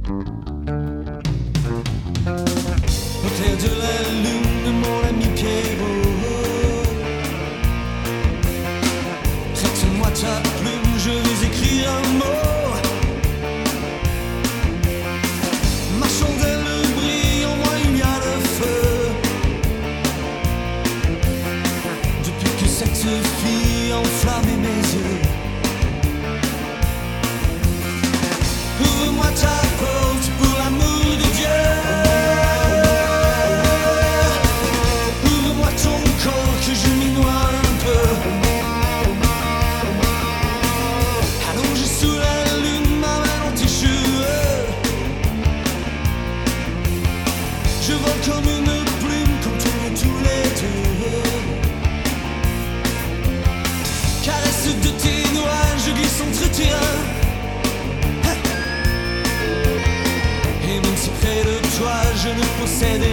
Au clair de la lune, mon ami Pierrot, prête-moi ta plume, je vais écrire un mot. Ma chandelle brille, en moi il y a le feu. Depuis que cette fille a enflammé mes yeux. Ouvre-moi ta porte pour l'amour de Dieu. Ouvre-moi ton corps que je m'y noie un peu. Allongé sous la lune, ma main dans tes cheveux. Je vole comme une plume quand on est tous les deux. Caresse de tes nuages, je glisse entre tes reins. Et même si près de toi je ne possède